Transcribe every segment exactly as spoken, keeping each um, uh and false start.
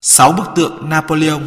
Sáu bức tượng Napoleon.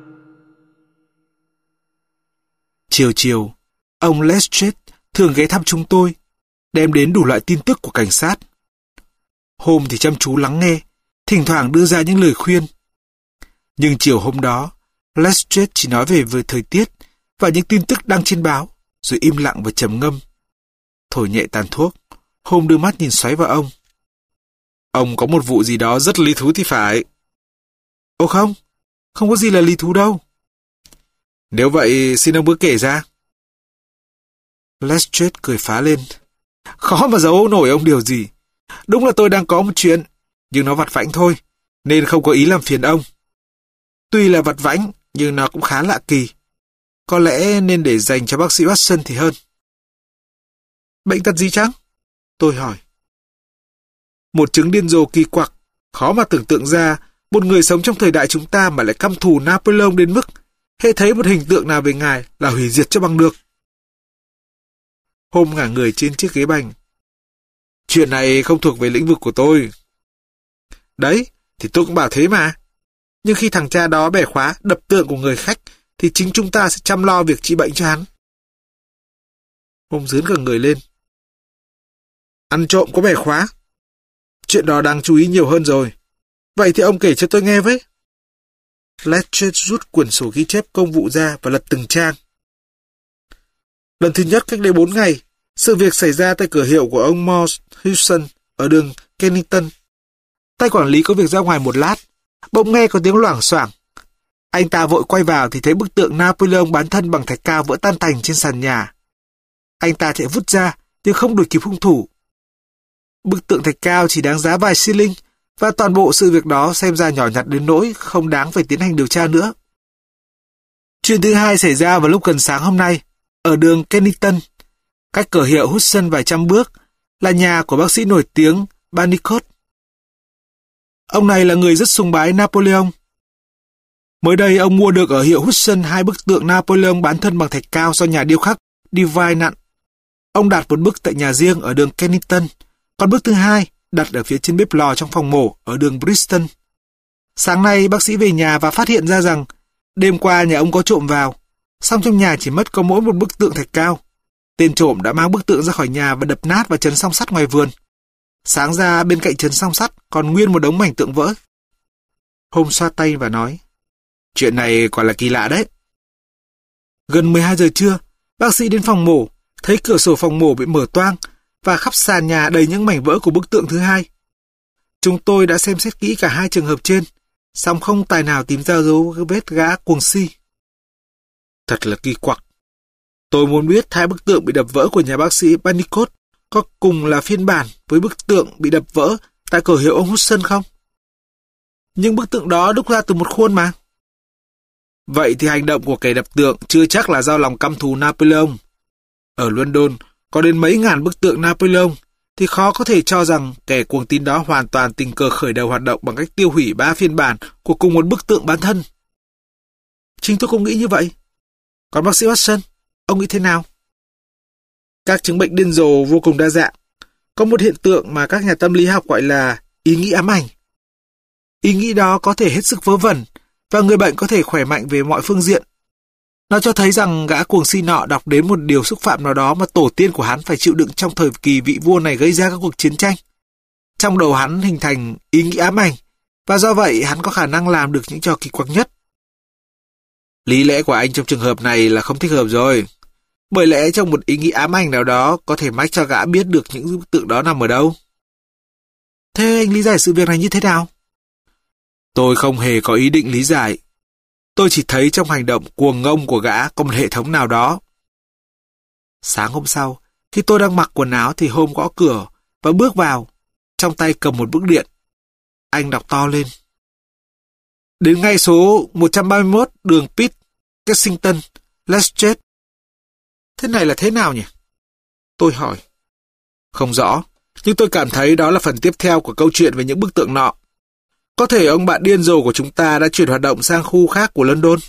Chiều chiều, ông Lestrade thường ghé thăm chúng tôi, đem đến đủ loại tin tức của cảnh sát. Hôm thì chăm chú lắng nghe, thỉnh thoảng đưa ra những lời khuyên. Nhưng chiều hôm đó, Lestrade chỉ nói về về thời tiết và những tin tức đăng trên báo, rồi im lặng và trầm ngâm. Thổi nhẹ tàn thuốc, Hôm đưa mắt nhìn xoáy vào ông. Ông có một vụ gì đó rất lý thú thì phải. Ồ không, không có gì là lý thú đâu. Nếu vậy, xin ông cứ kể ra. Lestrade cười phá lên. Khó mà giấu nổi ông điều gì. Đúng là tôi đang có một chuyện, nhưng nó vặt vãnh thôi, nên không có ý làm phiền ông. Tuy là vặt vãnh, nhưng nó cũng khá lạ kỳ. Có lẽ nên để dành cho bác sĩ Watson thì hơn. Bệnh tật gì chăng? Tôi hỏi. Một chứng điên rồ kỳ quặc, khó mà tưởng tượng ra một người sống trong thời đại chúng ta mà lại căm thù Napoleon đến mức hễ thấy một hình tượng nào về ngài là hủy diệt cho bằng được. Hôm ngả người trên chiếc ghế bành. Chuyện này không thuộc về lĩnh vực của tôi. Đấy, thì tôi cũng bảo thế mà. Nhưng khi thằng cha đó bẻ khóa đập tượng của người khách thì chính chúng ta sẽ chăm lo việc trị bệnh cho hắn. Hôm dướn cả người lên. Ăn trộm có bẻ khóa. Chuyện đó đang chú ý nhiều hơn rồi. Vậy thì ông kể cho tôi nghe với. Lestrade rút quyển sổ ghi chép công vụ ra và lật từng trang. Lần thứ nhất cách đây bốn ngày, sự việc xảy ra tại cửa hiệu của ông Morse Hewson ở đường Kennington. Tay quản lý có việc ra ngoài một lát, bỗng nghe có tiếng loảng xoảng. Anh ta vội quay vào thì thấy bức tượng Napoleon bán thân bằng thạch cao vỡ tan tành trên sàn nhà. Anh ta chạy vút ra nhưng không đuổi kịp hung thủ. Bức tượng thạch cao chỉ đáng giá vài xi linh và toàn bộ sự việc đó xem ra nhỏ nhặt đến nỗi không đáng phải tiến hành điều tra nữa. Chuyện thứ hai xảy ra vào lúc gần sáng hôm nay ở đường Kennington, cách cửa hiệu Hudson vài trăm bước, là nhà của bác sĩ nổi tiếng Barnicot. Ông này là người rất sùng bái Napoleon. Mới đây ông mua được ở hiệu Hudson hai bức tượng Napoleon bán thân bằng thạch cao do nhà điêu khắc Divine nặn. Ông đặt một bức tại nhà riêng ở đường Kennington, còn bức thứ hai đặt ở phía trên bếp lò trong phòng mổ ở đường Brixton. Sáng nay bác sĩ về nhà và phát hiện ra rằng đêm qua nhà ông có trộm vào, song trong nhà chỉ mất có mỗi một bức tượng thạch cao. Tên trộm đã mang bức tượng ra khỏi nhà và đập nát vào trấn song sắt ngoài vườn. Sáng ra bên cạnh trấn song sắt còn nguyên một đống mảnh tượng vỡ. Hôm xoa tay và nói, chuyện này quả là kỳ lạ đấy. Gần mười hai giờ trưa, bác sĩ đến phòng mổ, thấy cửa sổ phòng mổ bị mở toang và khắp sàn nhà đầy những mảnh vỡ của bức tượng thứ hai. Chúng tôi đã xem xét kỹ cả hai trường hợp trên, song không tài nào tìm ra dấu vết gã cuồng si. Thật là kỳ quặc. Tôi muốn biết hai bức tượng bị đập vỡ của nhà bác sĩ Barnicot có cùng là phiên bản với bức tượng bị đập vỡ tại cửa hiệu ông Hudson không? Nhưng bức tượng đó đúc ra từ một khuôn mà. Vậy thì hành động của kẻ đập tượng chưa chắc là do lòng căm thù Napoleon. Ở London có đến mấy ngàn bức tượng Napoleon, thì khó có thể cho rằng kẻ cuồng tín đó hoàn toàn tình cờ khởi đầu hoạt động bằng cách tiêu hủy ba phiên bản của cùng một bức tượng bán thân. Chính tôi cũng nghĩ như vậy. Còn bác sĩ Watson, ông nghĩ thế nào? Các chứng bệnh điên rồ vô cùng đa dạng. Có một hiện tượng mà các nhà tâm lý học gọi là ý nghĩ ám ảnh. Ý nghĩ đó có thể hết sức vớ vẩn và người bệnh có thể khỏe mạnh về mọi phương diện. Nó cho thấy rằng gã cuồng si nọ đọc đến một điều xúc phạm nào đó mà tổ tiên của hắn phải chịu đựng trong thời kỳ vị vua này gây ra các cuộc chiến tranh. Trong đầu hắn hình thành ý nghĩ ám ảnh, và do vậy hắn có khả năng làm được những trò kỳ quặc nhất. Lý lẽ của anh trong trường hợp này là không thích hợp rồi. Bởi lẽ trong một ý nghĩ ám ảnh nào đó có thể mách cho gã biết được những bức tượng đó nằm ở đâu. Thế anh lý giải sự việc này như thế nào? Tôi không hề có ý định lý giải. Tôi chỉ thấy trong hành động cuồng ngông của gã có một hệ thống nào đó. Sáng hôm sau, khi tôi đang mặc quần áo thì Hôm gõ cửa và bước vào, trong tay cầm một bức điện. Anh đọc to lên. Đến ngay số một trăm ba mươi mốt đường Pitt, Kensington, Lestrade. Thế này là thế nào nhỉ? Tôi hỏi. Không rõ, nhưng tôi cảm thấy đó là phần tiếp theo của câu chuyện về những bức tượng nọ. Có thể ông bạn điên rồ của chúng ta đã chuyển hoạt động sang khu khác của London.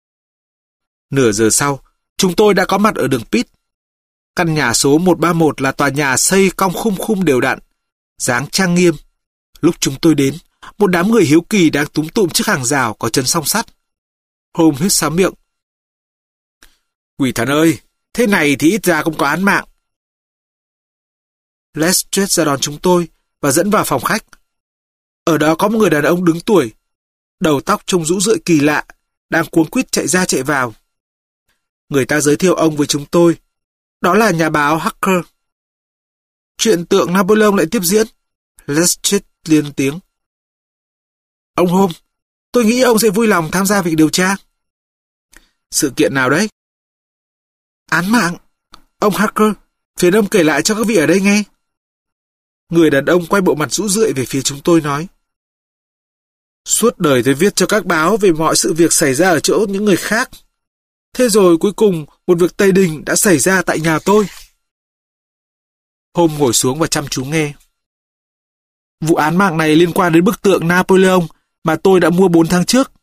Nửa giờ sau, chúng tôi đã có mặt ở đường Pitt. Căn nhà số một ba mốt là tòa nhà xây cong khum khum đều đặn, dáng trang nghiêm. Lúc chúng tôi đến, một đám người hiếu kỳ đang túm tụm trước hàng rào có chân song sắt. Holmes hít sáo miệng. Quỷ thần ơi, thế này thì ít ra cũng có án mạng. Lestrade ra đón chúng tôi và dẫn vào phòng khách. Ở đó có một người đàn ông đứng tuổi, đầu tóc trông rũ rượi kỳ lạ, đang cuống quýt chạy ra chạy vào. Người ta giới thiệu ông với chúng tôi. Đó là nhà báo Harker. Chuyện tượng Napoleon lại tiếp diễn. Lestrade lên tiếng. Ông Holmes, tôi nghĩ ông sẽ vui lòng tham gia việc điều tra. Sự kiện nào đấy? Án mạng. Ông Harker, phiền ông kể lại cho các vị ở đây nghe. Người đàn ông quay bộ mặt rũ rượi về phía chúng tôi nói. Suốt đời tôi viết cho các báo về mọi sự việc xảy ra ở chỗ những người khác. Thế rồi cuối cùng một việc tày đình đã xảy ra tại nhà tôi. Holmes ngồi xuống và chăm chú nghe. Vụ án mạng này liên quan đến bức tượng Napoleon mà tôi đã mua bốn tháng trước.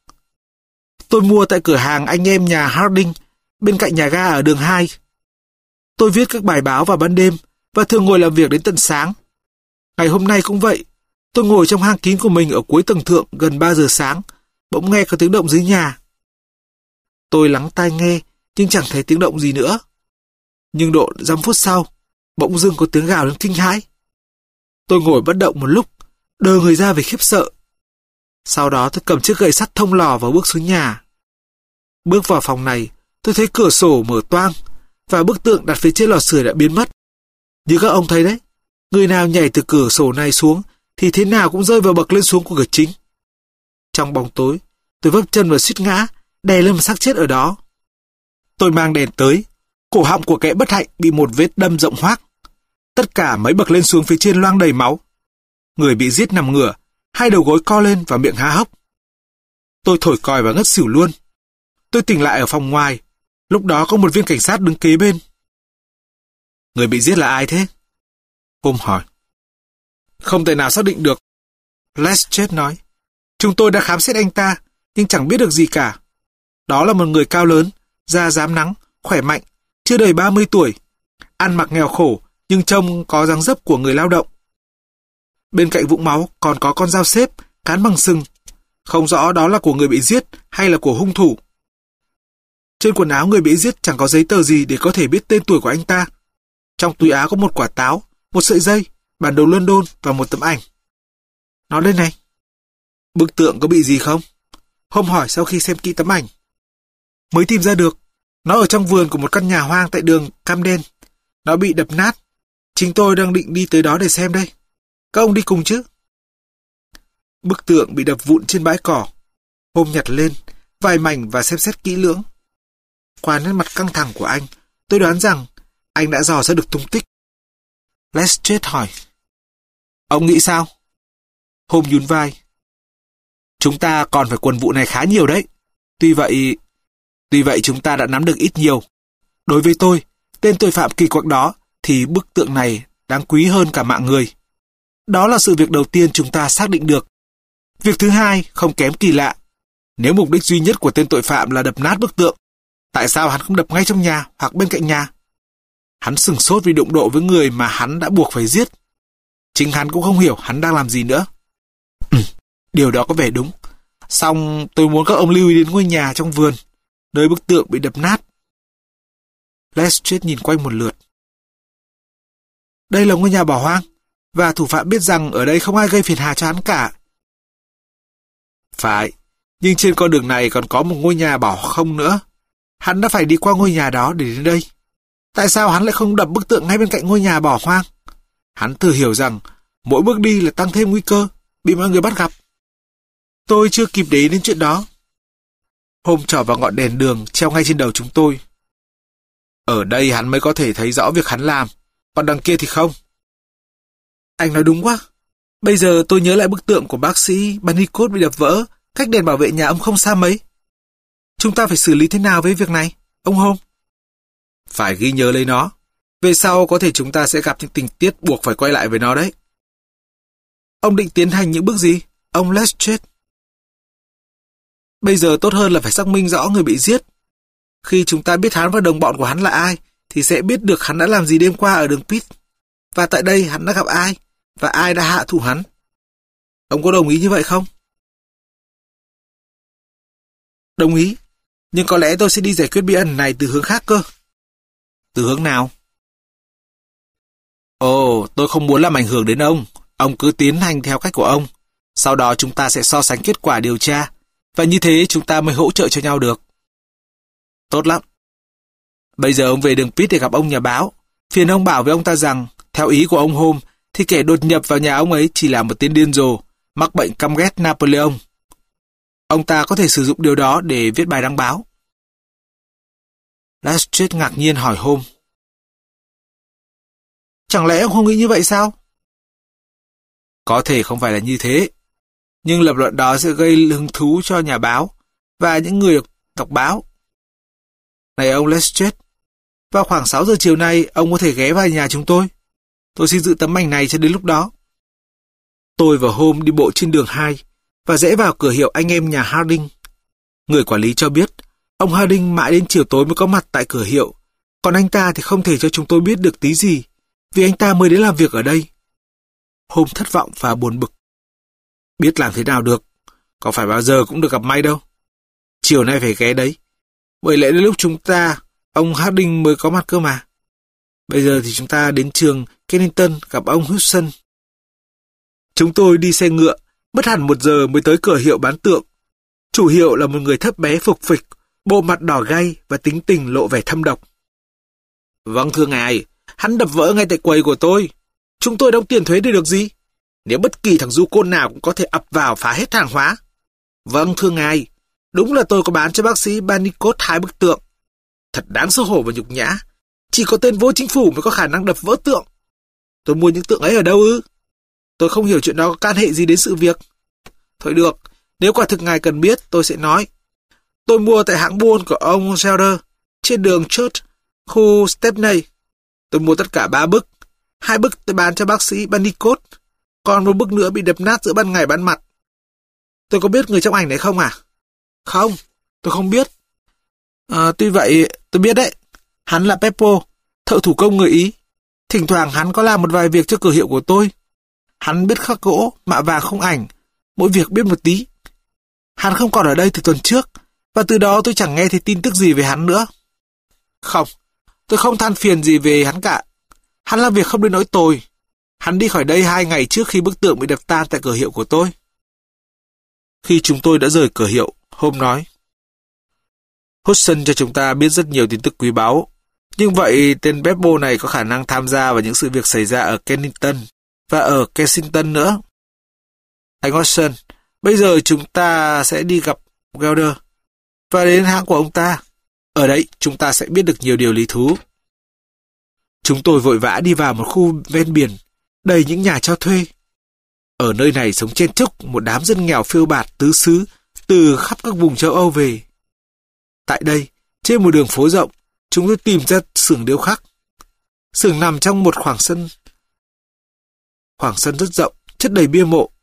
Tôi mua tại cửa hàng anh em nhà Harding bên cạnh nhà ga ở đường hai. Tôi viết các bài báo vào ban đêm và thường ngồi làm việc đến tận sáng. Ngày hôm nay cũng vậy. Tôi ngồi trong hang kín của mình ở cuối tầng thượng gần ba giờ sáng, bỗng nghe có tiếng động dưới nhà. Tôi lắng tai nghe, nhưng chẳng thấy tiếng động gì nữa. Nhưng độ dăm phút sau, bỗng dưng có tiếng gào lên kinh hãi. Tôi ngồi bất động một lúc, đờ người ra vì khiếp sợ. Sau đó tôi cầm chiếc gậy sắt thông lò và bước xuống nhà. Bước vào phòng này, tôi thấy cửa sổ mở toang, và bức tượng đặt phía trên lò sưởi đã biến mất. Như các ông thấy đấy, người nào nhảy từ cửa sổ này xuống thì thế nào cũng rơi vào bậc lên xuống của cửa chính. Trong bóng tối, tôi vấp chân và suýt ngã, đè lên một xác chết ở đó. Tôi mang đèn tới, cổ họng của kẻ bất hạnh bị một vết đâm rộng hoác. Tất cả mấy bậc lên xuống phía trên loang đầy máu. Người bị giết nằm ngửa, hai đầu gối co lên và miệng há hốc. Tôi thổi còi và ngất xỉu luôn. Tôi tỉnh lại ở phòng ngoài, lúc đó có một viên cảnh sát đứng kế bên. Người bị giết là ai thế? Holmes hỏi. Không thể nào xác định được. Lestrade nói. Chúng tôi đã khám xét anh ta, nhưng chẳng biết được gì cả. Đó là một người cao lớn, da rám nắng, khỏe mạnh, chưa đầy ba mươi tuổi, ăn mặc nghèo khổ, nhưng trông có dáng dấp của người lao động. Bên cạnh vũng máu còn có con dao xếp, cán bằng sừng. Không rõ đó là của người bị giết hay là của hung thủ. Trên quần áo người bị giết chẳng có giấy tờ gì để có thể biết tên tuổi của anh ta. Trong túi áo có một quả táo, một sợi dây, bản đồ London và một tấm ảnh. Nó đây này. Bức tượng có bị gì không? Holmes hỏi sau khi xem kỹ tấm ảnh. Mới tìm ra được. Nó ở trong vườn của một căn nhà hoang tại đường Camden. Nó bị đập nát. Chính tôi đang định đi tới đó để xem đây. Các ông đi cùng chứ? Bức tượng bị đập vụn trên bãi cỏ. Holmes nhặt lên vài mảnh và xem xét kỹ lưỡng. Qua nét mặt căng thẳng của anh, tôi đoán rằng anh đã dò ra được tung tích. Lestrade hỏi. Ông nghĩ sao? Holmes nhún vai. Chúng ta còn phải quần vụ này khá nhiều đấy. Tuy vậy... Tuy vậy chúng ta đã nắm được ít nhiều. Đối với tôi, tên tội phạm kỳ quặc đó, thì bức tượng này đáng quý hơn cả mạng người. Đó là sự việc đầu tiên chúng ta xác định được. Việc thứ hai không kém kỳ lạ. Nếu mục đích duy nhất của tên tội phạm là đập nát bức tượng, tại sao hắn không đập ngay trong nhà hoặc bên cạnh nhà? Hắn sửng sốt vì đụng độ với người mà hắn đã buộc phải giết. Chính hắn cũng không hiểu hắn đang làm gì nữa. Ừ, điều đó có vẻ đúng. Song tôi muốn các ông lưu ý đến ngôi nhà trong vườn, nơi bức tượng bị đập nát. Lestrade nhìn quanh một lượt. Đây là ngôi nhà bỏ hoang, và thủ phạm biết rằng ở đây không ai gây phiền hà cho hắn cả. Phải, nhưng trên con đường này còn có một ngôi nhà bỏ không nữa. Hắn đã phải đi qua ngôi nhà đó để đến đây. Tại sao hắn lại không đập bức tượng ngay bên cạnh ngôi nhà bỏ hoang? Hắn thừa hiểu rằng mỗi bước đi là tăng thêm nguy cơ bị mọi người bắt gặp. Tôi chưa kịp để ý đến chuyện đó. Holmes trỏ vào ngọn đèn đường treo ngay trên đầu chúng tôi. Ở đây hắn mới có thể thấy rõ việc hắn làm, còn đằng kia thì không. Anh nói đúng quá. Bây giờ tôi nhớ lại bức tượng của bác sĩ Bunnicott bị đập vỡ, cách đèn bảo vệ nhà ông không xa mấy. Chúng ta phải xử lý thế nào với việc này, ông Holmes? Phải ghi nhớ lấy nó. Về sau có thể chúng ta sẽ gặp những tình tiết buộc phải quay lại với nó đấy. Ông định tiến hành những bước gì, ông Lestrade? Bây giờ tốt hơn là phải xác minh rõ người bị giết. Khi chúng ta biết hắn và đồng bọn của hắn là ai, thì sẽ biết được hắn đã làm gì đêm qua ở đường Pitt. Và tại đây hắn đã gặp ai, và ai đã hạ thủ hắn. Ông có đồng ý như vậy không? Đồng ý, nhưng có lẽ tôi sẽ đi giải quyết bí ẩn này từ hướng khác cơ. Từ hướng nào? Ồ, tôi không muốn làm ảnh hưởng đến ông. Ông cứ tiến hành theo cách của ông. Sau đó chúng ta sẽ so sánh kết quả điều tra. Và như thế chúng ta mới hỗ trợ cho nhau được. Tốt lắm. Bây giờ ông về đường Pitt để gặp ông nhà báo. Phiền ông bảo với ông ta rằng, theo ý của ông Holmes, thì kẻ đột nhập vào nhà ông ấy chỉ là một tên điên rồ, mắc bệnh căm ghét Napoleon. Ông ta có thể sử dụng điều đó để viết bài đăng báo. Lestrade ngạc nhiên hỏi Holmes. Chẳng lẽ ông không nghĩ như vậy sao? Có thể không phải là như thế, nhưng lập luận đó sẽ gây hứng thú cho nhà báo và những người đọc báo. Này ông Lestrade, vào khoảng sáu giờ chiều nay ông có thể ghé vào nhà chúng tôi. Tôi xin giữ tấm ảnh này cho đến lúc đó. Tôi và Holmes đi bộ trên đường hai và rẽ vào cửa hiệu anh em nhà Harding. Người quản lý cho biết, ông Harding mãi đến chiều tối mới có mặt tại cửa hiệu, còn anh ta thì không thể cho chúng tôi biết được tí gì, vì anh ta mới đến làm việc ở đây. Holmes thất vọng và buồn bực. Biết làm thế nào được, có phải bao giờ cũng được gặp may đâu. Chiều nay phải ghé đấy, bởi lẽ đến lúc chúng ta, ông Harding mới có mặt cơ mà. Bây giờ thì chúng ta đến trường Kennington gặp ông Hudson. Chúng tôi đi xe ngựa, mất hẳn một giờ mới tới cửa hiệu bán tượng. Chủ hiệu là một người thấp bé phục phịch, bộ mặt đỏ gay và tính tình lộ vẻ thâm độc. Vâng thưa ngài, hắn đập vỡ ngay tại quầy của tôi. Chúng tôi đóng tiền thuế để được gì? Nếu bất kỳ thằng du côn nào cũng có thể ập vào phá hết hàng hóa. Vâng thưa ngài, đúng là tôi có bán cho bác sĩ Banicot hai bức tượng. Thật đáng xấu hổ và nhục nhã. Chỉ có tên vô chính phủ mới có khả năng đập vỡ tượng. Tôi mua những tượng ấy ở đâu ư? Tôi không hiểu chuyện đó có can hệ gì đến sự việc. Thôi được, nếu quả thực ngài cần biết, tôi sẽ nói. Tôi mua tại hãng buôn của ông Zelder, trên đường Church, khu Stepney. Tôi mua tất cả ba bức. Hai bức tôi bán cho bác sĩ Banicot, còn một bức nữa bị đập nát giữa ban ngày ban mặt. Tôi có biết người trong ảnh này không à? Không, tôi không biết. À, tuy vậy, tôi biết đấy. Hắn là Peppo, thợ thủ công người Ý. Thỉnh thoảng hắn có làm một vài việc cho cửa hiệu của tôi. Hắn biết khắc gỗ, mạ vàng không ảnh, mỗi việc biết một tí. Hắn không còn ở đây từ tuần trước, và từ đó tôi chẳng nghe thấy tin tức gì về hắn nữa. Không, tôi không than phiền gì về hắn cả. Hắn làm việc không đến nỗi tồi. Hắn đi khỏi đây hai ngày trước khi bức tượng bị đập tan tại cửa hiệu của tôi. Khi chúng tôi đã rời cửa hiệu, Holmes nói. Hudson cho chúng ta biết rất nhiều tin tức quý báu. Nhưng vậy tên Beppo này có khả năng tham gia vào những sự việc xảy ra ở Kennington và ở Kensington nữa. Anh Watson, bây giờ chúng ta sẽ đi gặp Gelder và đến hãng của ông ta. Ở đấy chúng ta sẽ biết được nhiều điều lý thú. Chúng tôi vội vã đi vào một khu ven biển, đầy những nhà cho thuê. Ở nơi này sống chen chúc một đám dân nghèo phiêu bạt tứ xứ từ khắp các vùng châu Âu về. Tại đây, trên một đường phố rộng, chúng tôi tìm ra xưởng điêu khắc. Xưởng nằm trong một khoảng sân. Khoảng sân rất rộng, chất đầy bia mộ.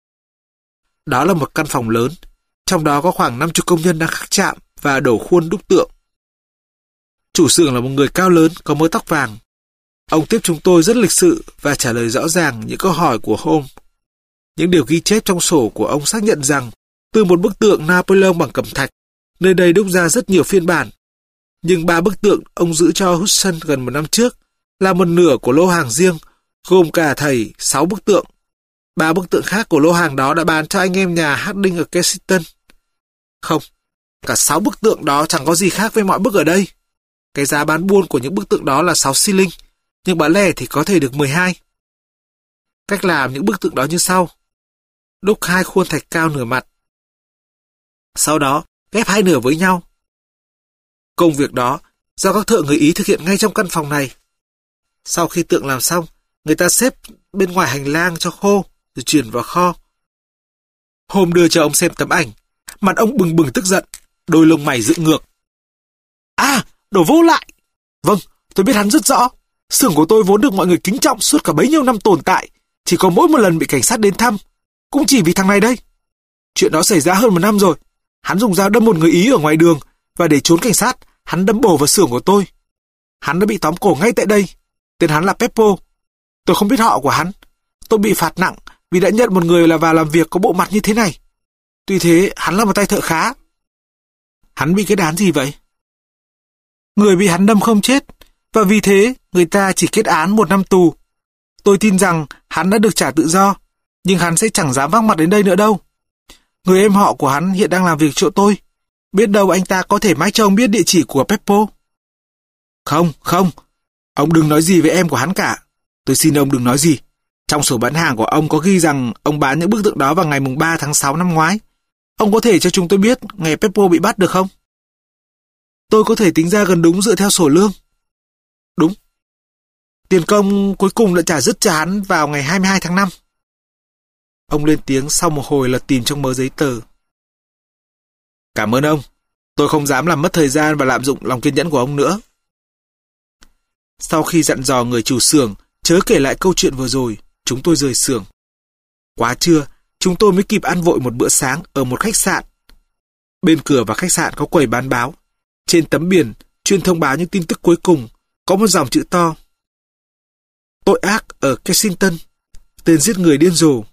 Đó là một căn phòng lớn, trong đó có khoảng năm mươi công nhân đang khắc chạm và đổ khuôn đúc tượng. Chủ xưởng là một người cao lớn, có mớ tóc vàng. Ông tiếp chúng tôi rất lịch sự và trả lời rõ ràng những câu hỏi của Holmes. Những điều ghi chép trong sổ của ông xác nhận rằng từ một bức tượng Napoleon bằng cẩm thạch, nơi đây đúc ra rất nhiều phiên bản. Nhưng ba bức tượng ông giữ cho Hudson gần một năm trước là một nửa của lô hàng riêng, gồm cả thảy sáu bức tượng. Ba bức tượng khác của lô hàng đó đã bán cho anh em nhà Harding ở Kensington. Không, cả sáu bức tượng đó chẳng có gì khác với mọi bức ở đây. Cái giá bán buôn của những bức tượng đó là sáu xi linh, nhưng bán lẻ thì có thể được mười hai. Cách làm những bức tượng đó như sau. Đúc hai khuôn thạch cao nửa mặt. Sau đó, ghép hai nửa với nhau. Công việc đó do các thợ người Ý thực hiện ngay trong căn phòng này. Sau khi tượng làm xong, người ta xếp bên ngoài hành lang cho khô, rồi chuyển vào kho. Hôm đưa cho ông xem tấm ảnh, mặt ông bừng bừng tức giận, đôi lông mày dựng ngược. À, đồ vô lại! Vâng, tôi biết hắn rất rõ. Xưởng của tôi vốn được mọi người kính trọng suốt cả bấy nhiêu năm tồn tại, chỉ có mỗi một lần bị cảnh sát đến thăm, cũng chỉ vì thằng này đây. Chuyện đó xảy ra hơn một năm rồi. Hắn dùng dao đâm một người Ý ở ngoài đường, và để trốn cảnh sát, hắn đâm bổ vào xưởng của tôi. Hắn đã bị tóm cổ ngay tại đây. Tên hắn là Peppo. Tôi không biết họ của hắn. Tôi bị phạt nặng vì đã nhận một người là vào làm việc có bộ mặt như thế này. Tuy thế, hắn là một tay thợ khá. Hắn bị cái đán gì vậy? Người bị hắn đâm không chết, và vì thế người ta chỉ kết án một năm tù. Tôi tin rằng hắn đã được trả tự do, nhưng hắn sẽ chẳng dám vác mặt đến đây nữa đâu. Người em họ của hắn hiện đang làm việc chỗ tôi. Biết đâu anh ta có thể mách cho ông biết địa chỉ của Peppo. Không, không. Ông đừng nói gì với em của hắn cả. Tôi xin ông đừng nói gì. Trong sổ bán hàng của ông có ghi rằng ông bán những bức tượng đó vào ngày mùng ba tháng sáu năm ngoái. Ông có thể cho chúng tôi biết ngày Peppo bị bắt được không? Tôi có thể tính ra gần đúng dựa theo sổ lương. Đúng. Tiền công cuối cùng đã trả dứt cho hắn vào ngày hai mươi hai tháng năm. Ông lên tiếng sau một hồi lật tìm trong mớ giấy tờ. Cảm ơn ông. Tôi không dám làm mất thời gian và lạm dụng lòng kiên nhẫn của ông nữa. Sau khi dặn dò người chủ xưởng chớ kể lại câu chuyện vừa rồi, chúng tôi rời xưởng. Quá trưa, chúng tôi mới kịp ăn vội một bữa sáng ở một khách sạn. Bên cửa vào khách sạn có quầy bán báo. Trên tấm biển chuyên thông báo những tin tức cuối cùng có một dòng chữ to: tội ác ở Kensington, tên giết người điên rồ.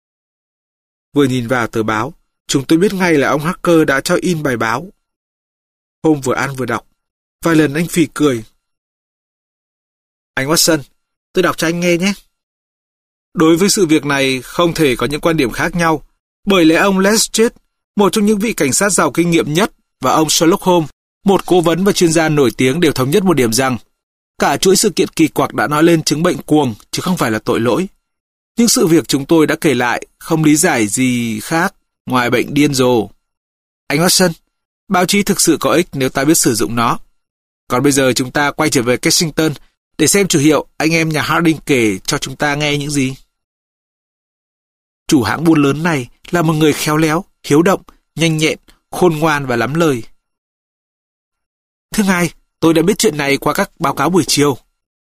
Vừa nhìn vào tờ báo, chúng tôi biết ngay là ông Hacker đã cho in bài báo. Hôm vừa ăn vừa đọc, vài lần anh phì cười. Anh Watson, tôi đọc cho anh nghe nhé. Đối với sự việc này không thể có những quan điểm khác nhau, bởi lẽ ông Lestrade, một trong những vị cảnh sát giàu kinh nghiệm nhất, và ông Sherlock Holmes, một cố vấn và chuyên gia nổi tiếng, đều thống nhất một điểm rằng cả chuỗi sự kiện kỳ quặc đã nói lên chứng bệnh cuồng chứ không phải là tội lỗi. Nhưng sự việc chúng tôi đã kể lại không lý giải gì khác ngoài bệnh điên rồ. Anh Watson, báo chí thực sự có ích nếu ta biết sử dụng nó. Còn bây giờ chúng ta quay trở về Kensington để xem chủ hiệu anh em nhà Harding kể cho chúng ta nghe những gì. Chủ hãng buôn lớn này là một người khéo léo, hiếu động, nhanh nhẹn, khôn ngoan và lắm lời. Thưa ngài, tôi đã biết chuyện này qua các báo cáo buổi chiều.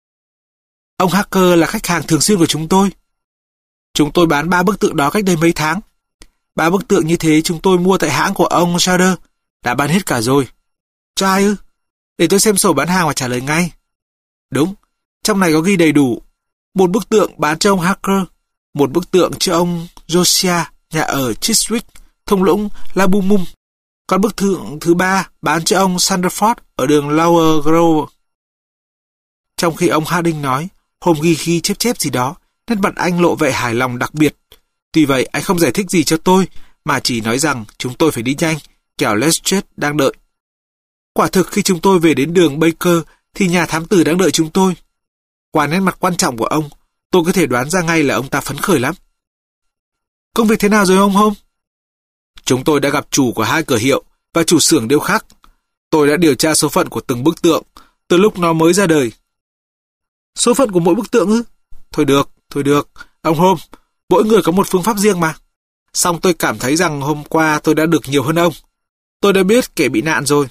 Ông Hacker là khách hàng thường xuyên của chúng tôi. Chúng tôi bán ba bức tượng đó cách đây mấy tháng. Ba bức tượng như thế chúng tôi mua tại hãng của ông Schrader. Đã bán hết cả rồi. Cho ai ư? Để tôi xem sổ bán hàng và trả lời ngay. Đúng, trong này có ghi đầy đủ. Một bức tượng bán cho ông Hacker, một bức tượng cho ông Josiah, nhà ở Chiswick, thung lũng Labumum. Còn bức tượng thứ ba bán cho ông Sanderford ở đường Lower Grove. Trong khi ông Harding nói, Holmes ghi ghi chép chép gì đó, nét mặt anh lộ vẻ hài lòng đặc biệt. Tuy vậy, anh không giải thích gì cho tôi, mà chỉ nói rằng chúng tôi phải đi nhanh, kẻo Lestrade đang đợi. Quả thực khi chúng tôi về đến đường Baker, thì nhà thám tử đang đợi chúng tôi. Qua nét mặt quan trọng của ông, tôi có thể đoán ra ngay là ông ta phấn khởi lắm. Công việc thế nào rồi ông Holmes? Chúng tôi đã gặp chủ của hai cửa hiệu và chủ xưởng điêu khắc. Tôi đã điều tra số phận của từng bức tượng từ lúc nó mới ra đời. Số phận của mỗi bức tượng ư? Thôi được, thôi được. Ông Holmes, mỗi người có một phương pháp riêng mà. Song tôi cảm thấy rằng hôm qua tôi đã được nhiều hơn ông. Tôi đã biết kẻ bị nạn rồi.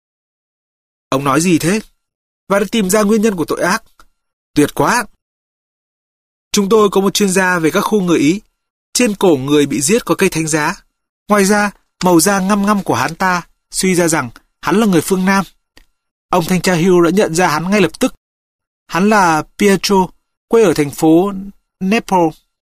Ông nói gì thế? Và đã tìm ra nguyên nhân của tội ác. Tuyệt quá! Chúng tôi có một chuyên gia về các khu người Ý. Trên cổ người bị giết có cây thánh giá. Ngoài ra, màu da ngăm ngăm của hắn ta suy ra rằng hắn là người phương Nam. Ông thanh tra Hill đã nhận ra hắn ngay lập tức. Hắn là Pietro, quê ở thành phố Naples.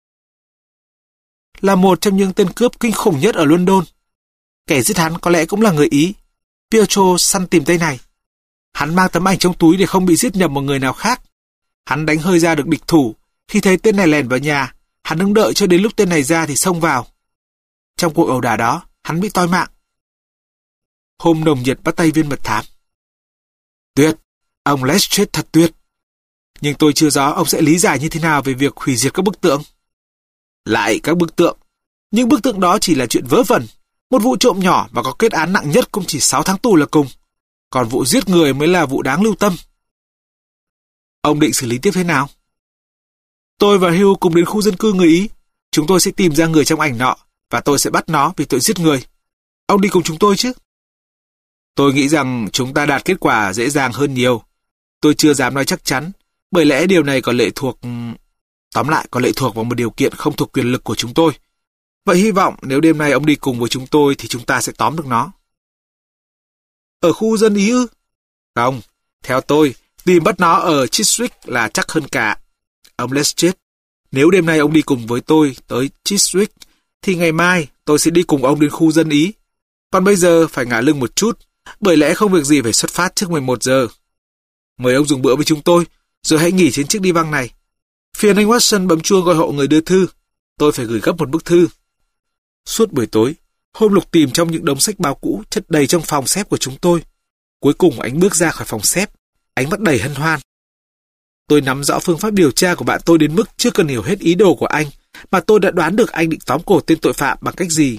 Là một trong những tên cướp kinh khủng nhất ở London. Kẻ giết hắn có lẽ cũng là người Ý. Pietro săn tìm tay này. Hắn mang tấm ảnh trong túi để không bị giết nhầm một người nào khác. Hắn đánh hơi ra được địch thủ. Khi thấy tên này lèn vào nhà, hắn đứng đợi cho đến lúc tên này ra thì xông vào. Trong cuộc ẩu đả đó, hắn bị toi mạng. Hôm nồng nhiệt bắt tay viên mật thám. Tuyệt, ông Lestrade thật tuyệt. Nhưng tôi chưa rõ ông sẽ lý giải như thế nào về việc hủy diệt các bức tượng. Lại các bức tượng. Nhưng bức tượng đó chỉ là chuyện vớ vẩn. Một vụ trộm nhỏ và có kết án nặng nhất cũng chỉ sáu tháng tù là cùng. Còn vụ giết người mới là vụ đáng lưu tâm. Ông định xử lý tiếp thế nào? Tôi và Hugh cùng đến khu dân cư người Ý. Chúng tôi sẽ tìm ra người trong ảnh nọ và tôi sẽ bắt nó vì tội giết người. Ông đi cùng chúng tôi chứ? Tôi nghĩ rằng chúng ta đạt kết quả dễ dàng hơn nhiều. Tôi chưa dám nói chắc chắn, bởi lẽ điều này còn lệ thuộc... Tóm lại còn lệ thuộc vào một điều kiện không thuộc quyền lực của chúng tôi. Vậy hy vọng nếu đêm nay ông đi cùng với chúng tôi thì chúng ta sẽ tóm được nó. Ở khu dân Ý ư? Không, theo tôi, tìm bắt nó ở Chiswick là chắc hơn cả. Ông Lestrade, Nếu đêm nay ông đi cùng với tôi tới Chiswick, thì ngày mai tôi sẽ đi cùng ông đến khu dân Ý. Còn bây giờ phải ngả lưng một chút, bởi lẽ không việc gì phải xuất phát trước mười một giờ. Mời ông dùng bữa với chúng tôi, rồi hãy nghỉ trên chiếc đi băng này. Phiền anh Watson bấm chuông gọi hộ người đưa thư. Tôi phải gửi gấp một bức thư. Suốt buổi tối, Hôm lục tìm trong những đống sách báo cũ chất đầy trong phòng xếp của chúng tôi. Cuối cùng anh bước ra khỏi phòng xếp, ánh mắt đầy hân hoan. Tôi nắm rõ phương pháp điều tra của bạn tôi đến mức chưa cần hiểu hết ý đồ của anh, mà tôi đã đoán được anh định tóm cổ tên tội phạm bằng cách gì.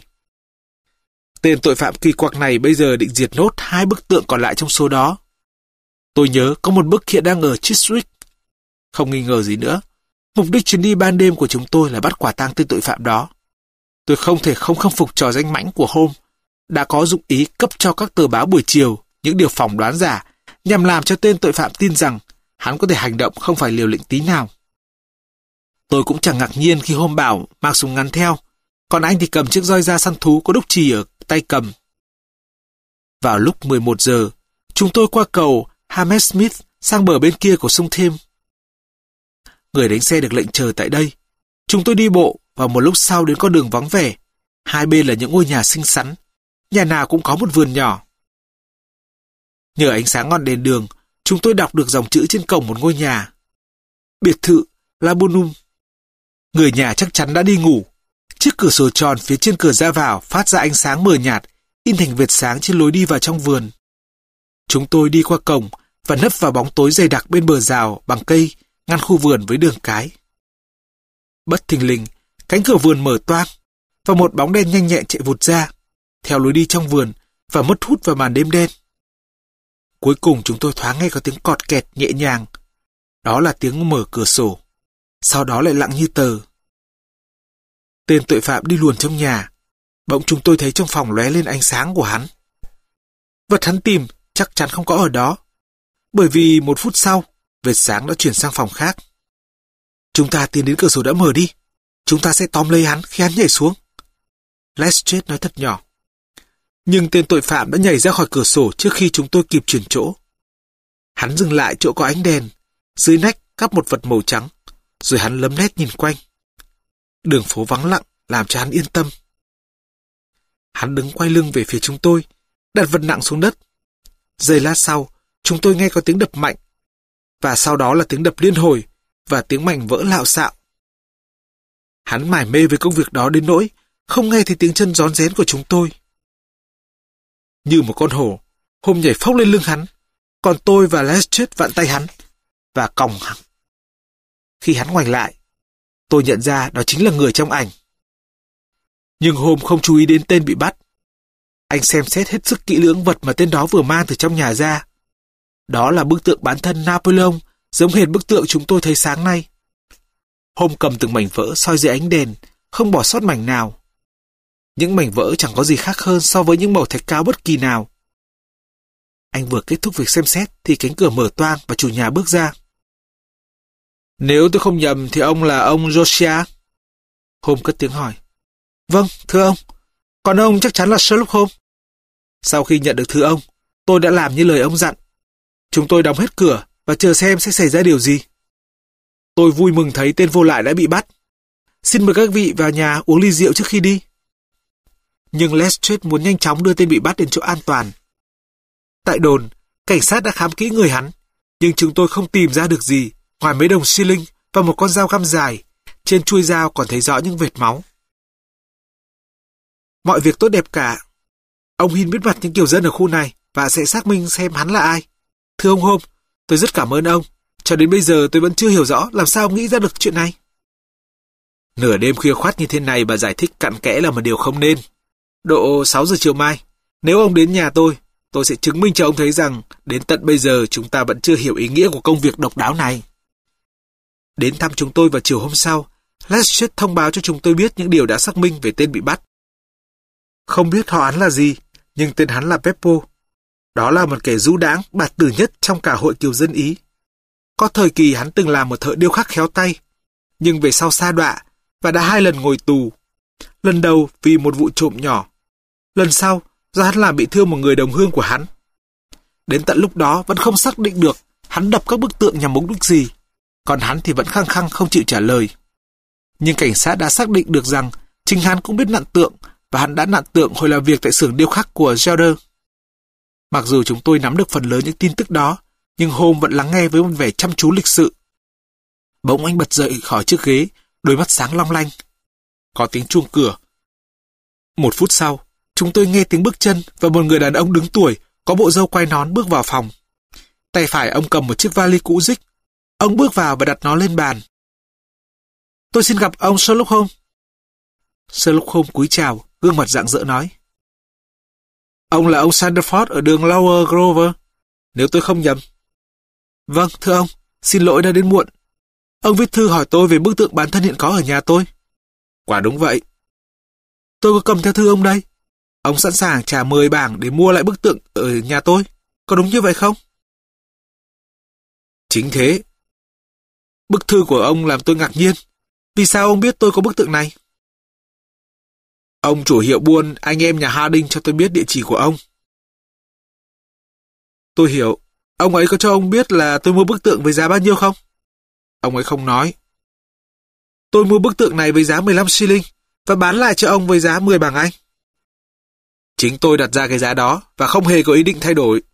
Tên tội phạm kỳ quặc này bây giờ định diệt nốt hai bức tượng còn lại trong số đó. Tôi nhớ có một bức hiện đang ở Chiswick. Không nghi ngờ gì nữa, mục đích chuyến đi ban đêm của chúng tôi là bắt quả tang tên tội phạm đó. Tôi không thể không khâm phục trò danh mãnh của Holmes, đã có dụng ý cấp cho các tờ báo buổi chiều những điều phỏng đoán giả nhằm làm cho tên tội phạm tin rằng hắn có thể hành động không phải liều lĩnh tí nào. Tôi cũng chẳng ngạc nhiên khi Holmes bảo mang súng ngắn theo, còn anh thì cầm chiếc roi da săn thú có đúc chì ở tay cầm. Vào lúc mười một giờ, chúng tôi qua cầu Hammersmith sang bờ bên kia của sông Thames. Người đánh xe được lệnh chờ tại đây. Chúng tôi đi bộ và một lúc sau đến con đường vắng vẻ. Hai bên là những ngôi nhà xinh xắn, nhà nào cũng có một vườn nhỏ. Nhờ ánh sáng ngọn đèn đường, chúng tôi đọc được dòng chữ trên cổng một ngôi nhà. Biệt thự Laburnum. Người nhà chắc chắn đã đi ngủ. Chiếc cửa sổ tròn phía trên cửa ra vào phát ra ánh sáng mờ nhạt, in thành vệt sáng trên lối đi vào trong vườn. Chúng tôi đi qua cổng và nấp vào bóng tối dày đặc bên bờ rào bằng cây ngăn khu vườn với đường cái. Bất thình lình, cánh cửa vườn mở toang và một bóng đen nhanh nhẹn chạy vụt ra theo lối đi trong vườn và mất hút vào màn đêm đen. Cuối cùng chúng tôi thoáng nghe có tiếng cọt kẹt nhẹ nhàng. Đó là tiếng mở cửa sổ. Sau đó lại lặng như tờ. Tên tội phạm đi luồn trong nhà. Bỗng chúng tôi thấy trong phòng lóe lên ánh sáng của hắn. Vật hắn tìm chắc chắn không có ở đó, bởi vì một phút sau, vệt sáng đã chuyển sang phòng khác. Chúng ta tiến đến cửa sổ đã mở đi. Chúng ta sẽ tóm lấy hắn khi hắn nhảy xuống. Lestrade nói thật nhỏ. Nhưng tên tội phạm đã nhảy ra khỏi cửa sổ trước khi chúng tôi kịp chuyển chỗ. Hắn dừng lại chỗ có ánh đèn, dưới nách cắp một vật màu trắng, rồi hắn lấm lét nhìn quanh. Đường phố vắng lặng làm cho hắn yên tâm. Hắn đứng quay lưng về phía chúng tôi, đặt vật nặng xuống đất. Giây lát sau, chúng tôi nghe có tiếng đập mạnh, và sau đó là tiếng đập liên hồi và tiếng mảnh vỡ lạo xạo. Hắn mải mê với công việc đó đến nỗi không nghe thấy tiếng chân rón rén của chúng tôi. Như một con hổ, Holmes nhảy phốc lên lưng hắn, còn tôi và Lestrade vặn tay hắn và còng hắn. Khi hắn ngoảnh lại, tôi nhận ra đó chính là người trong ảnh. Nhưng Holmes không chú ý đến tên bị bắt. Anh xem xét hết sức kỹ lưỡng vật mà tên đó vừa mang từ trong nhà ra. Đó là bức tượng bán thân Napoleon, giống hệt bức tượng chúng tôi thấy sáng nay. Holmes cầm từng mảnh vỡ soi dưới ánh đèn, không bỏ sót mảnh nào. Những mảnh vỡ chẳng có gì khác hơn so với những mẩu thạch cao bất kỳ nào. Anh vừa kết thúc việc xem xét thì cánh cửa mở toang và chủ nhà bước ra. Nếu tôi không nhầm thì ông là ông Josiah? Holmes cất tiếng hỏi. Vâng, thưa ông. Còn ông chắc chắn là Sherlock Holmes. Sau khi nhận được thư ông, tôi đã làm như lời ông dặn. Chúng tôi đóng hết cửa và chờ xem sẽ xảy ra điều gì. Tôi vui mừng thấy tên vô lại đã bị bắt. Xin mời các vị vào nhà uống ly rượu trước khi đi. Nhưng Lestrade muốn nhanh chóng đưa tên bị bắt đến chỗ an toàn. Tại đồn, cảnh sát đã khám kỹ người hắn, nhưng chúng tôi không tìm ra được gì ngoài mấy đồng xi linh và một con dao găm dài. Trên chuôi dao còn thấy rõ những vệt máu. Mọi việc tốt đẹp cả. Ông Hin biết mặt những kiều dân ở khu này và sẽ xác minh xem hắn là ai. Thưa ông Holmes, tôi rất cảm ơn ông. Cho đến bây giờ tôi vẫn chưa hiểu rõ làm sao ông nghĩ ra được chuyện này. Nửa đêm khuya khoắt như thế này bà giải thích cặn kẽ là một điều không nên. Độ sáu giờ chiều mai, nếu ông đến nhà tôi, tôi sẽ chứng minh cho ông thấy rằng đến tận bây giờ chúng ta vẫn chưa hiểu ý nghĩa của công việc độc đáo này. Đến thăm chúng tôi vào chiều hôm sau, Lestrade thông báo cho chúng tôi biết những điều đã xác minh về tên bị bắt. Không biết họ hắn là gì, nhưng tên hắn là Beppo. Đó là một kẻ du đãng bạt tử nhất trong cả hội kiều dân Ý. Có thời kỳ hắn từng là một thợ điêu khắc khéo tay, nhưng về sau sa đọa và đã hai lần ngồi tù. Lần đầu vì một vụ trộm nhỏ, lần sau do hắn làm bị thương một người đồng hương của hắn. Đến tận lúc đó vẫn không xác định được hắn đập các bức tượng nhằm mục đích gì, còn hắn thì vẫn khăng khăng không chịu trả lời. Nhưng cảnh sát đã xác định được rằng chính hắn cũng biết nặn tượng và hắn đã nặn tượng hồi làm việc tại xưởng điêu khắc của Gelder. Mặc dù chúng tôi nắm được phần lớn những tin tức đó, nhưng Holmes vẫn lắng nghe với một vẻ chăm chú lịch sự. Bỗng anh bật dậy khỏi chiếc ghế, đôi mắt sáng long lanh. Có tiếng chuông cửa. Một phút sau, chúng tôi nghe tiếng bước chân và một người đàn ông đứng tuổi, có bộ râu quai nón bước vào phòng. Tay phải ông cầm một chiếc vali cũ rích. Ông bước vào và đặt nó lên bàn. Tôi xin gặp ông Sherlock Holmes. Sherlock Holmes cúi chào, gương mặt rạng rỡ nói. Ông là ông Sandford ở đường Lower Grover, nếu tôi không nhầm. Vâng, thưa ông, xin lỗi đã đến muộn. Ông viết thư hỏi tôi về bức tượng bán thân hiện có ở nhà tôi. Quả đúng vậy. Tôi có cầm theo thư ông đây. Ông sẵn sàng trả mười bảng để mua lại bức tượng ở nhà tôi. Có đúng như vậy không? Chính thế. Bức thư của ông làm tôi ngạc nhiên. Vì sao ông biết tôi có bức tượng này? Ông chủ hiệu buôn anh em nhà Harding cho tôi biết địa chỉ của ông. Tôi hiểu. Ông ấy có cho ông biết là tôi mua bức tượng với giá bao nhiêu không? Ông ấy không nói. Tôi mua bức tượng này với giá mười lăm shilling và bán lại cho ông với giá mười bảng Anh. Chính tôi đặt ra cái giá đó và không hề có ý định thay đổi.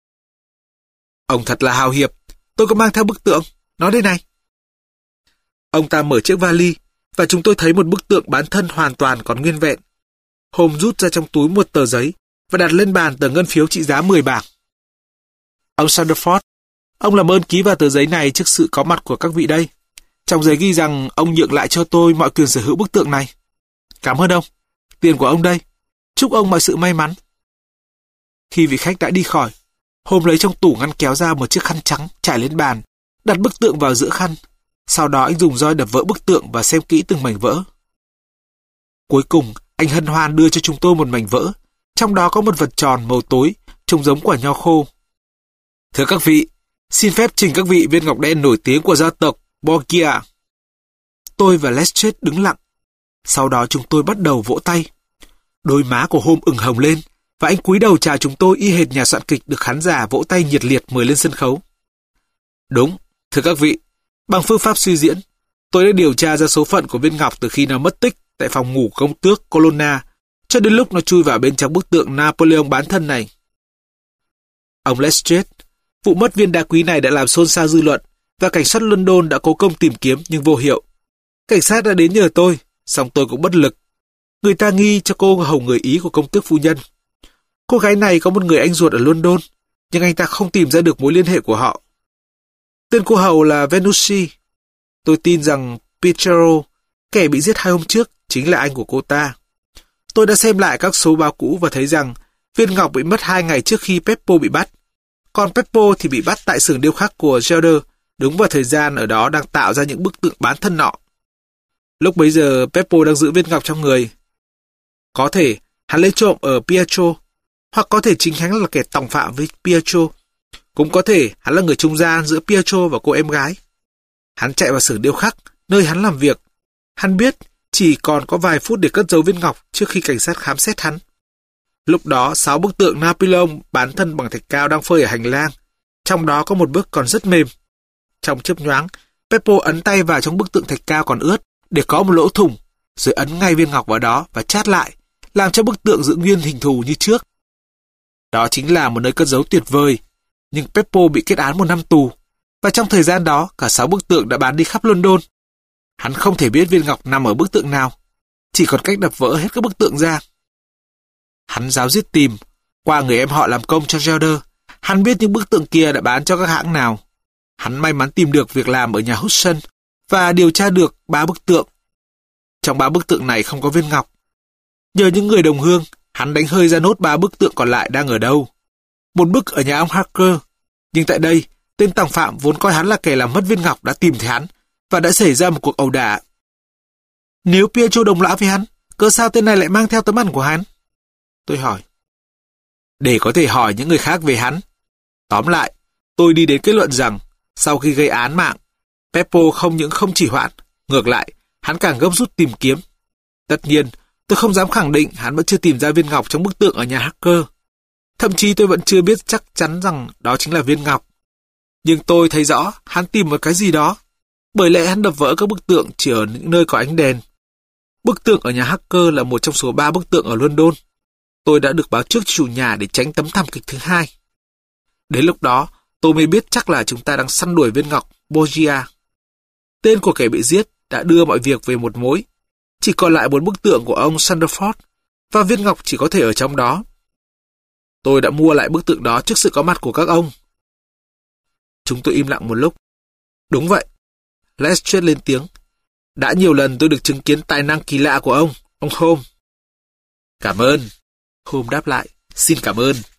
Ông thật là hào hiệp. Tôi có mang theo bức tượng. Nó đây này. Ông ta mở chiếc vali và chúng tôi thấy một bức tượng bán thân hoàn toàn còn nguyên vẹn. Holmes rút ra trong túi một tờ giấy và đặt lên bàn tờ ngân phiếu trị giá mười bảng. Ông Sandford, ông làm ơn ký vào tờ giấy này trước sự có mặt của các vị đây. Trong giấy ghi rằng ông nhượng lại cho tôi mọi quyền sở hữu bức tượng này. Cảm ơn ông. Tiền của ông đây. Chúc ông mọi sự may mắn. Khi vị khách đã đi khỏi, Holmes lấy trong tủ ngăn kéo ra một chiếc khăn trắng trải lên bàn, đặt bức tượng vào giữa khăn. Sau đó anh dùng roi đập vỡ bức tượng và xem kỹ từng mảnh vỡ. Cuối cùng, anh hân hoan đưa cho chúng tôi một mảnh vỡ, trong đó có một vật tròn màu tối, trông giống quả nho khô. Thưa các vị, xin phép trình các vị viên ngọc đen nổi tiếng của gia tộc Borgia. Tôi và Lestrade đứng lặng. Sau đó chúng tôi bắt đầu vỗ tay. Đôi má của Holmes ửng hồng lên và anh cúi đầu chào chúng tôi y hệt nhà soạn kịch được khán giả vỗ tay nhiệt liệt mời lên sân khấu. Đúng, thưa các vị, bằng phương pháp suy diễn, tôi đã điều tra ra số phận của viên ngọc từ khi nó mất tích tại phòng ngủ công tước Colonna cho đến lúc nó chui vào bên trong bức tượng Napoleon bán thân này. Ông Lestrade, vụ mất viên đá quý này đã làm xôn xao dư luận và cảnh sát London đã cố công tìm kiếm nhưng vô hiệu. Cảnh sát đã đến nhờ tôi, song tôi cũng bất lực. Người ta nghi cho cô hầu người Ý của công tước phu nhân. Cô gái này có một người anh ruột ở London, nhưng anh ta không tìm ra được mối liên hệ của họ. Tên cô hầu là Venusi. Tôi tin rằng Pietro, kẻ bị giết hai hôm trước, chính là anh của cô ta. Tôi đã xem lại các số báo cũ và thấy rằng viên ngọc bị mất hai ngày trước khi Peppo bị bắt. Còn Peppo thì bị bắt tại xưởng điêu khắc của Gelder, đúng vào thời gian ở đó đang tạo ra những bức tượng bán thân nọ. Lúc bấy giờ Peppo đang giữ viên ngọc trong người. Có thể hắn lấy trộm ở Pietro, hoặc có thể chính hắn là kẻ tòng phạm với Pietro. Cũng có thể hắn là người trung gian giữa Pietro và cô em gái. Hắn chạy vào xưởng điêu khắc, nơi hắn làm việc. Hắn biết chỉ còn có vài phút để cất giấu viên ngọc trước khi cảnh sát khám xét hắn. Lúc đó, sáu bức tượng Napoleon bán thân bằng thạch cao đang phơi ở hành lang. Trong đó có một bức còn rất mềm. Trong chớp nhoáng, Peppo ấn tay vào trong bức tượng thạch cao còn ướt để có một lỗ thủng, rồi ấn ngay viên ngọc vào đó và chát lại, làm cho bức tượng giữ nguyên hình thù như trước. Đó chính là một nơi cất giấu tuyệt vời. Nhưng Peppo bị kết án một năm tù, và trong thời gian đó cả sáu bức tượng đã bán đi khắp London. Hắn không thể biết viên ngọc nằm ở bức tượng nào, chỉ còn cách đập vỡ hết các bức tượng ra. Hắn ráo riết tìm, qua người em họ làm công cho Gelder, hắn biết những bức tượng kia đã bán cho các hãng nào. Hắn may mắn tìm được việc làm ở nhà Hudson và điều tra được ba bức tượng. Trong ba bức tượng này không có viên ngọc. Nhờ những người đồng hương, hắn đánh hơi ra nốt ba bức tượng còn lại đang ở đâu. Một bức ở nhà ông Harker, nhưng tại đây, tên tòng phạm vốn coi hắn là kẻ làm mất viên ngọc đã tìm thấy hắn và đã xảy ra một cuộc ẩu đả. Nếu Pietro đồng lõa với hắn, cớ sao tên này lại mang theo tấm ảnh của hắn? Tôi hỏi. Để có thể hỏi những người khác về hắn. Tóm lại, tôi đi đến kết luận rằng, sau khi gây án mạng, Peppo không những không chỉ hoãn, ngược lại, hắn càng gấp rút tìm kiếm. Tất nhiên, tôi không dám khẳng định hắn vẫn chưa tìm ra viên ngọc trong bức tượng ở nhà Harker. Thậm chí tôi vẫn chưa biết chắc chắn rằng đó chính là viên ngọc. Nhưng tôi thấy rõ hắn tìm một cái gì đó. bởi lẽ hắn đập vỡ các bức tượng chỉ ở những nơi có ánh đèn. Bức tượng ở nhà hacker là một trong số ba bức tượng ở London. Tôi đã được báo trước cho chủ nhà để tránh tấm thảm kịch thứ hai. Đến lúc đó, tôi mới biết chắc là chúng ta đang săn đuổi viên ngọc Borgia. Tên của kẻ bị giết đã đưa mọi việc về một mối. Chỉ còn lại một bức tượng của ông Sandford, và viên ngọc chỉ có thể ở trong đó. Tôi đã mua lại bức tượng đó trước sự có mặt của các ông. Chúng tôi im lặng một lúc. Đúng vậy. Lestrade lên tiếng. Đã nhiều lần tôi được chứng kiến tài năng kỳ lạ của ông, ông Holmes. Cảm ơn. Holmes đáp lại. Xin cảm ơn.